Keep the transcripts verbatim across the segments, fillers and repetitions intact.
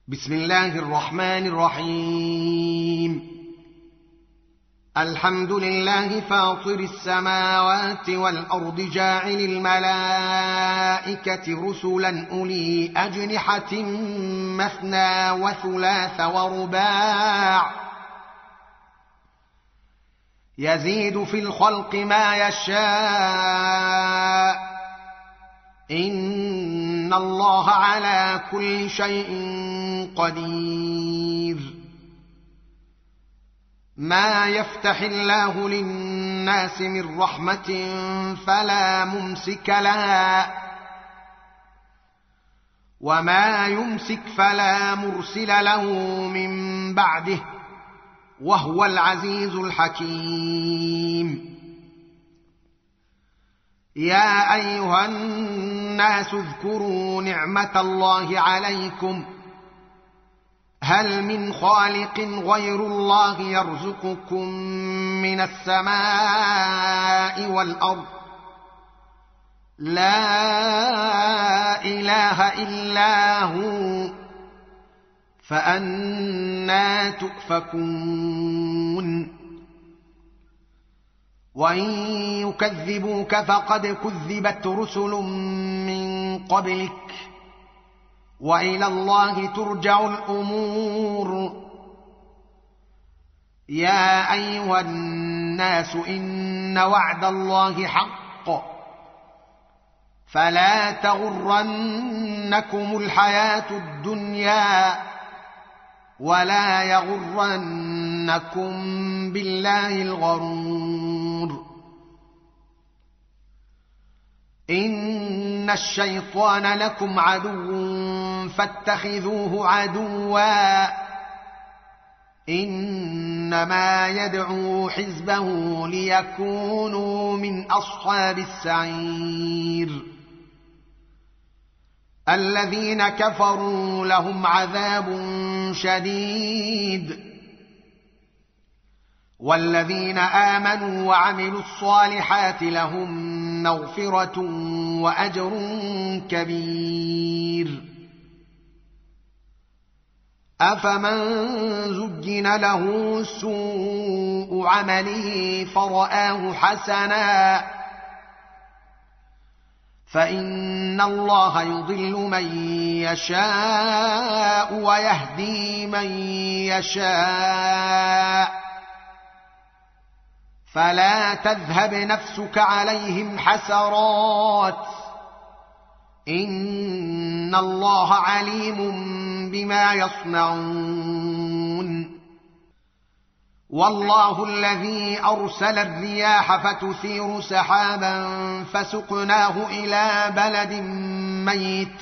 بسم الله الرحمن الرحيم. الحمد لله فاطر السماوات والأرض جاعل الملائكة رسلا أولي أجنحة مثنى وثلاث ورباع يزيد في الخلق ما يشاء إن الله على كل شيء قدير. ما يفتح الله للناس من رحمة فلا ممسك لها وما يمسك فلا مرسل له من بعده وهو العزيز الحكيم. يا أيها الناس اذكروا نعمة الله عليكم هل من خالق غير الله يرزقكم من السماء والأرض لا إله إلا هو فأنى تؤفكون. وإن يكذبوك فقد كذبت رسل من قبلك وإلى الله ترجع الأمور. يا أيها الناس إن وعد الله حق فلا تغرنكم الحياة الدنيا ولا يغرنكم بالله الغرور. إن الشيطان لكم عدو فاتخذوه عدوا إنما يدعو حزبه ليكونوا من أصحاب السعير. الذين كفروا لهم عذاب شديد والذين آمنوا وعملوا الصالحات لهم مغفرة وأجر كبير. أفمن زجن له سوء عمله فرآه حسنا فإن الله يضل من يشاء ويهدي من يشاء فلا تذهب نفسك عليهم حسرات إن الله عليم بما يصنعون. والله الذي أرسل الرياح فتثير سحابا فسقناه إلى بلد ميت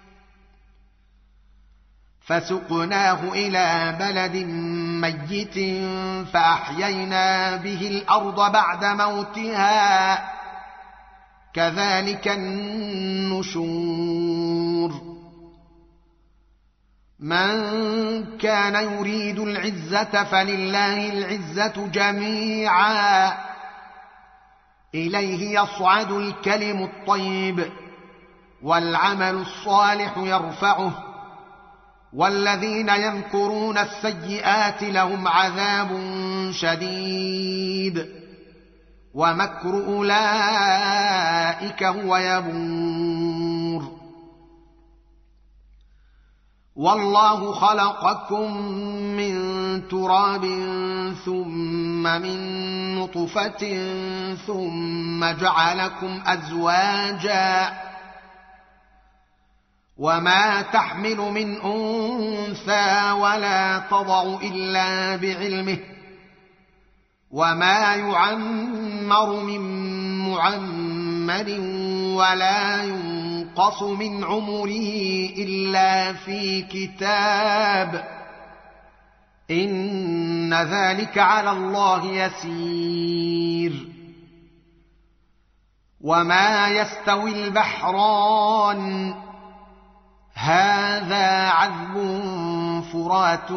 فسقناه إلى بلد ميت فأحيينا به الأرض بعد موتها كذلك النشور. من كان يريد العزة فلله العزة جميعا إليه يصعد الكلم الطيب والعمل الصالح يرفعه والذين يمكرون السيئات لهم عذاب شديد ومكر أولئك هو يبور. والله خلقكم من تراب ثم من نطفة ثم جعلكم أزواجا وما تحمل من أنثى ولا تضع إلا بعلمه وما يعمر من معمر ولا ينقص من عمره إلا في كتاب إن ذلك على الله يسير. وما يستوي البحران هذا عذب فرات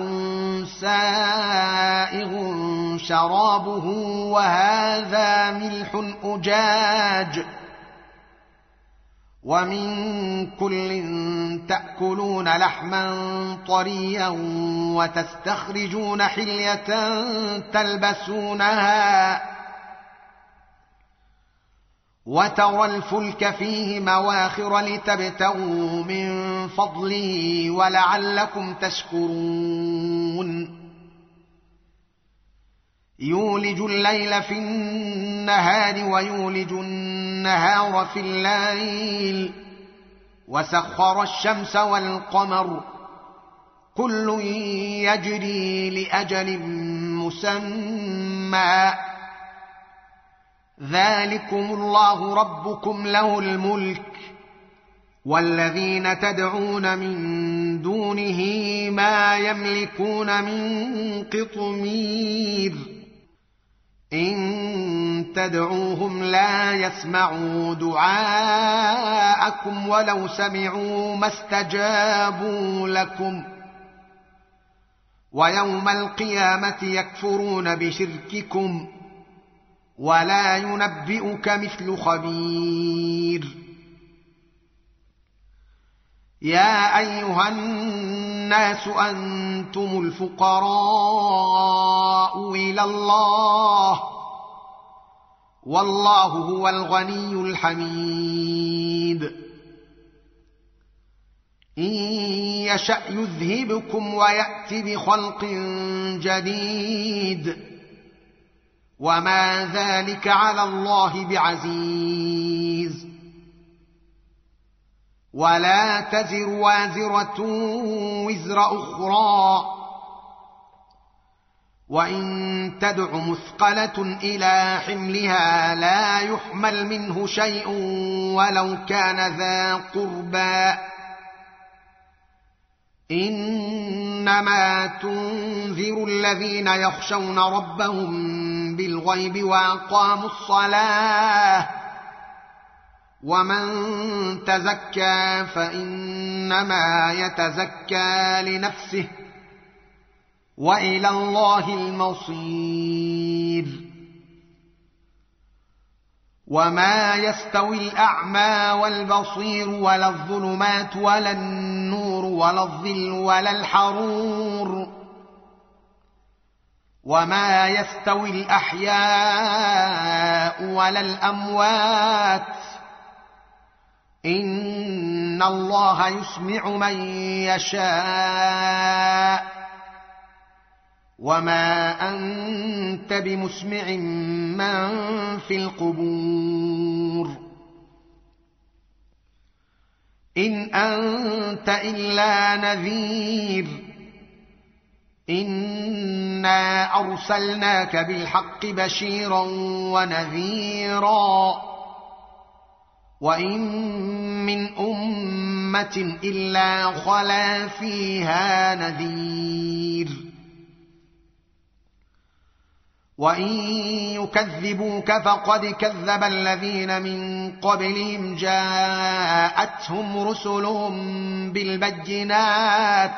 سائغ شرابه وهذا ملح أجاج ومن كل تأكلون لحما طريا وتستخرجون حلية تلبسونها وترى الفلك فيه مواخر لتبتغوا من فضله ولعلكم تشكرون يولج الليل في النهار ويولج النهار في الليل وسخر الشمس والقمر كل يجري لأجل مسمى ذلكم الله ربكم له الملك والذين تدعون من دونه ما يملكون من قطمير إن تدعوهم لا يسمعوا دعاءكم ولو سمعوا ما استجابوا لكم ويوم القيامة يكفرون بشرككم ولا ينبئك مثل خبير يا أيها الناس أنتم الفقراء إلى الله والله هو الغني الحميد إن يشأ يذهبكم ويأت بخلق جديد وما ذلك على الله بعزيز ولا تزر وازرة وزر أخرى وإن تدع مثقلة إلى حملها لا يحمل منه شيء ولو كان ذا قربى إنما تنذر الذين يخشون ربهم بالغيب وأقاموا الصلاة ومن تزكى فإنما يتزكى لنفسه وإلى الله المصير وما يستوي الأعمى والبصير ولا الظلمات ولا النور ولا الظل ولا الحرور وما يستوي الأحياء ولا الأموات إن الله يسمع من يشاء وما أنت بمسمع من في القبور إن أنت إلا نذير إنا أرسلناك بالحق بشيرا ونذيرا وإن من أمة إلا خلا فيها نذير وإن يكذبوك فقد كذب الذين من قبلهم جاءتهم رسلهم بالبينات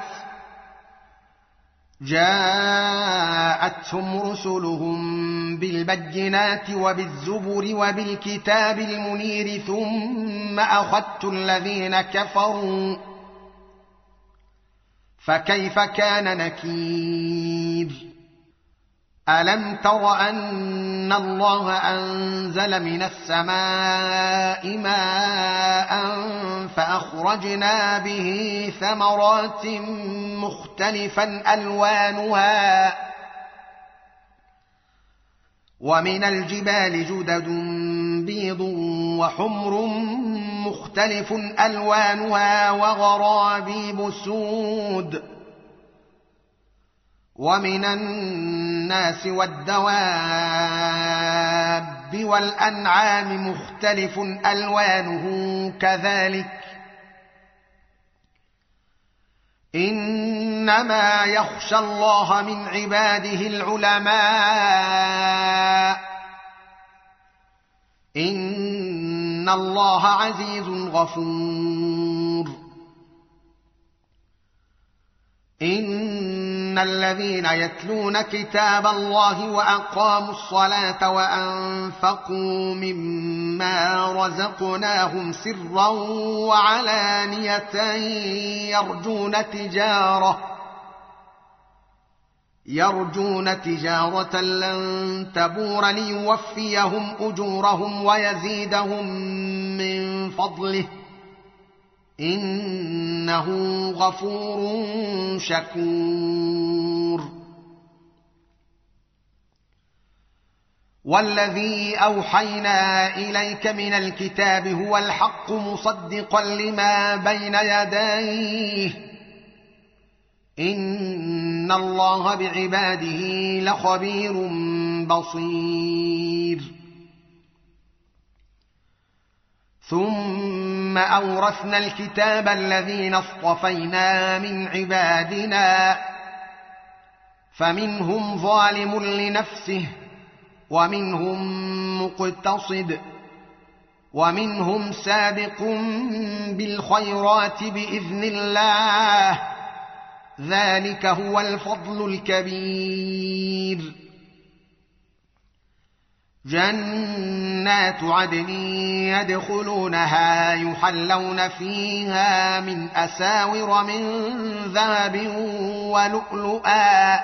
جاءتهم رسلهم بالبينات وبالزبر وبالكتاب المنير ثم أخذت الذين كفروا فكيف كان نكير ألم تر أن الله أنزل من السماء ماء فأخرجنا به ثمرات مختلفا ألوانها ومن الجبال جدد بيض وحمر مختلف ألوانها وغرابيب سود ومن الناس والدواب والأنعام مختلف ألوانه كذلك إنما يخشى الله من عباده العلماء إن الله عزيز غفور إن إن الذين يتلون كتاب الله وأقاموا الصلاة وأنفقوا مما رزقناهم سرا وعلانية يرجون تجارة يرجون تجارة لن تبور ليوفيهم أجورهم ويزيدهم من فضله إنه غفور شكور. والذي أوحينا إليك من الكتاب هو الحق مصدقا لما بين يديه إن الله بعباده لخبير بصير. ثم أورثنا الكتاب الذين اصطفينا من عبادنا فمنهم ظالم لنفسه ومنهم مقتصد ومنهم سابق بالخيرات بإذن الله ذلك هو الفضل الكبير. جنات عدن يدخلونها يحلون فيها من أساور من ذهب ولؤلؤا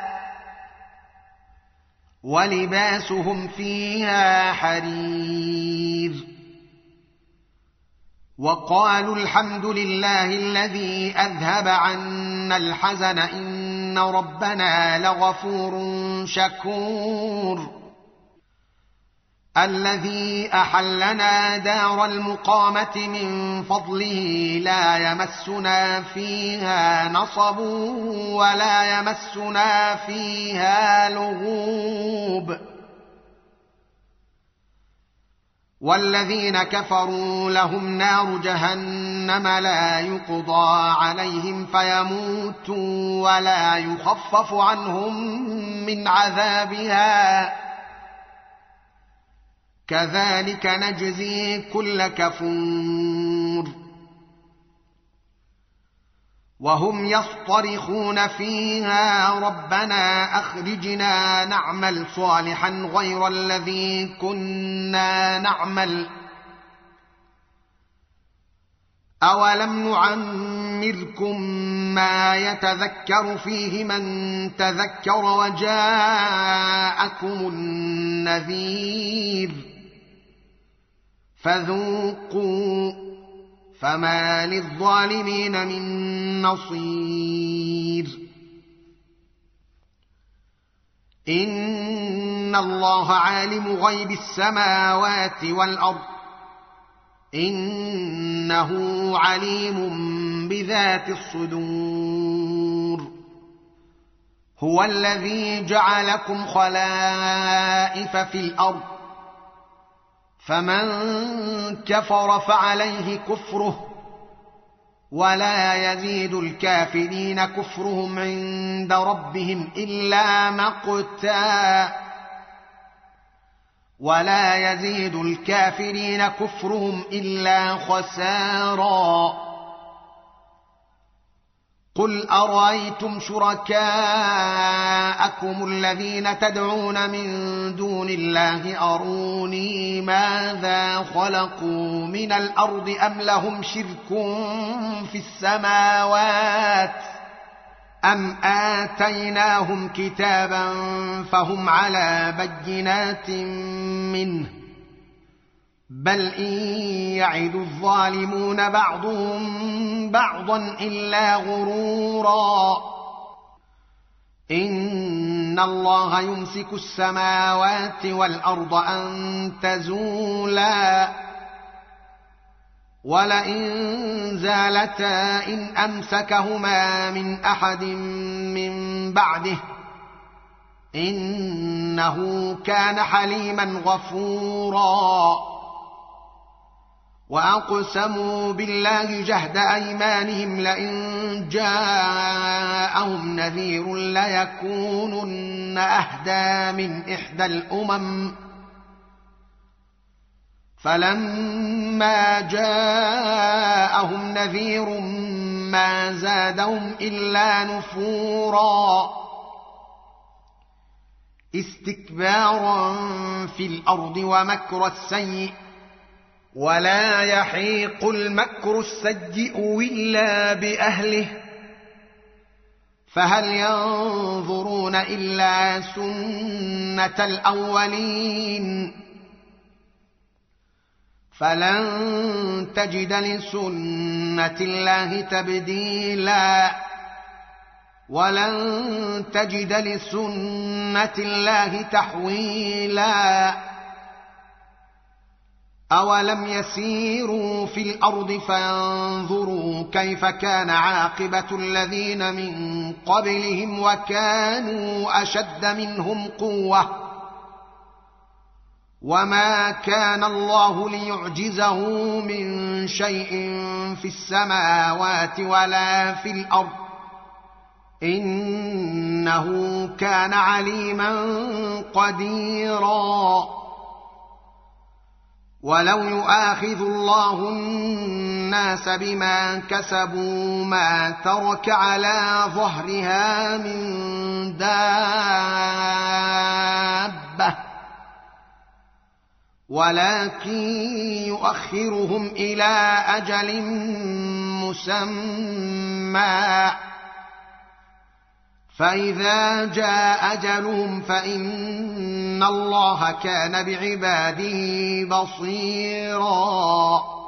ولباسهم فيها حرير. وقالوا الحمد لله الذي أذهب عنا الحزن إن ربنا لغفور شكور. الذي أحلنا دار المقامة من فضله لا يمسنا فيها نصب ولا يمسنا فيها لغوب. والذين كفروا لهم نار جهنم لا يقضى عليهم فيموتوا ولا يخفف عنهم من عذابها كذلك نجزي كل كفور. وهم يصطرخون فيها ربنا أخرجنا نعمل صالحا غير الذي كنا نعمل أولم نعمركم ما يتذكر فيه من تذكر وجاءكم النذير فذوقوا فما للظالمين من نصير. إن الله عالم غيب السماوات والأرض إنه عليم بذات الصدور. هو الذي جعلكم خلائف في الأرض فمن كفر فعليه كفره ولا يزيد الكافرين كفرهم عند ربهم إلا مقتا ولا يزيد الكافرين كفرهم إلا خسارا. قل أرأيتم شركاءكم الذين تدعون من دون الله أروني ماذا خلقوا من الأرض أم لهم شرك في السماوات أم آتيناهم كتابا فهم على بينات منه بل إن يعد الظالمون بعضهم بعضا إلا غرورا. إن الله يمسك السماوات والأرض أن تزولا ولئن زالتا إن أمسكهما من أحد من بعده إنه كان حليما غفورا. وأقسموا بالله جهد أيمانهم لئن جاءهم نذير ليكونن أهدى من إحدى الأمم فلما جاءهم نذير ما زادهم إلا نفورا. استكبارا في الارض ومكر السيء ولا يحيق المكر السيء الا باهله فهل ينظرون الا سنه الاولين فلن تجد لسنه الله تبديلا ولن تجد لسنه الله تحويلا اولم يسيروا في الارض فينظروا كيف كان عاقبه الذين من قبلهم وكانوا اشد منهم قوه وما كان الله ليعجزه من شيء في السماوات ولا في الارض انه كان عليما قديرا ولو يؤاخذ الله الناس بما كسبوا ما ترك على ظهرها من دابه ولكن يؤخرهم الى اجل مسمى فاذا جاء اجلهم فان الله كان بعباده بصيرا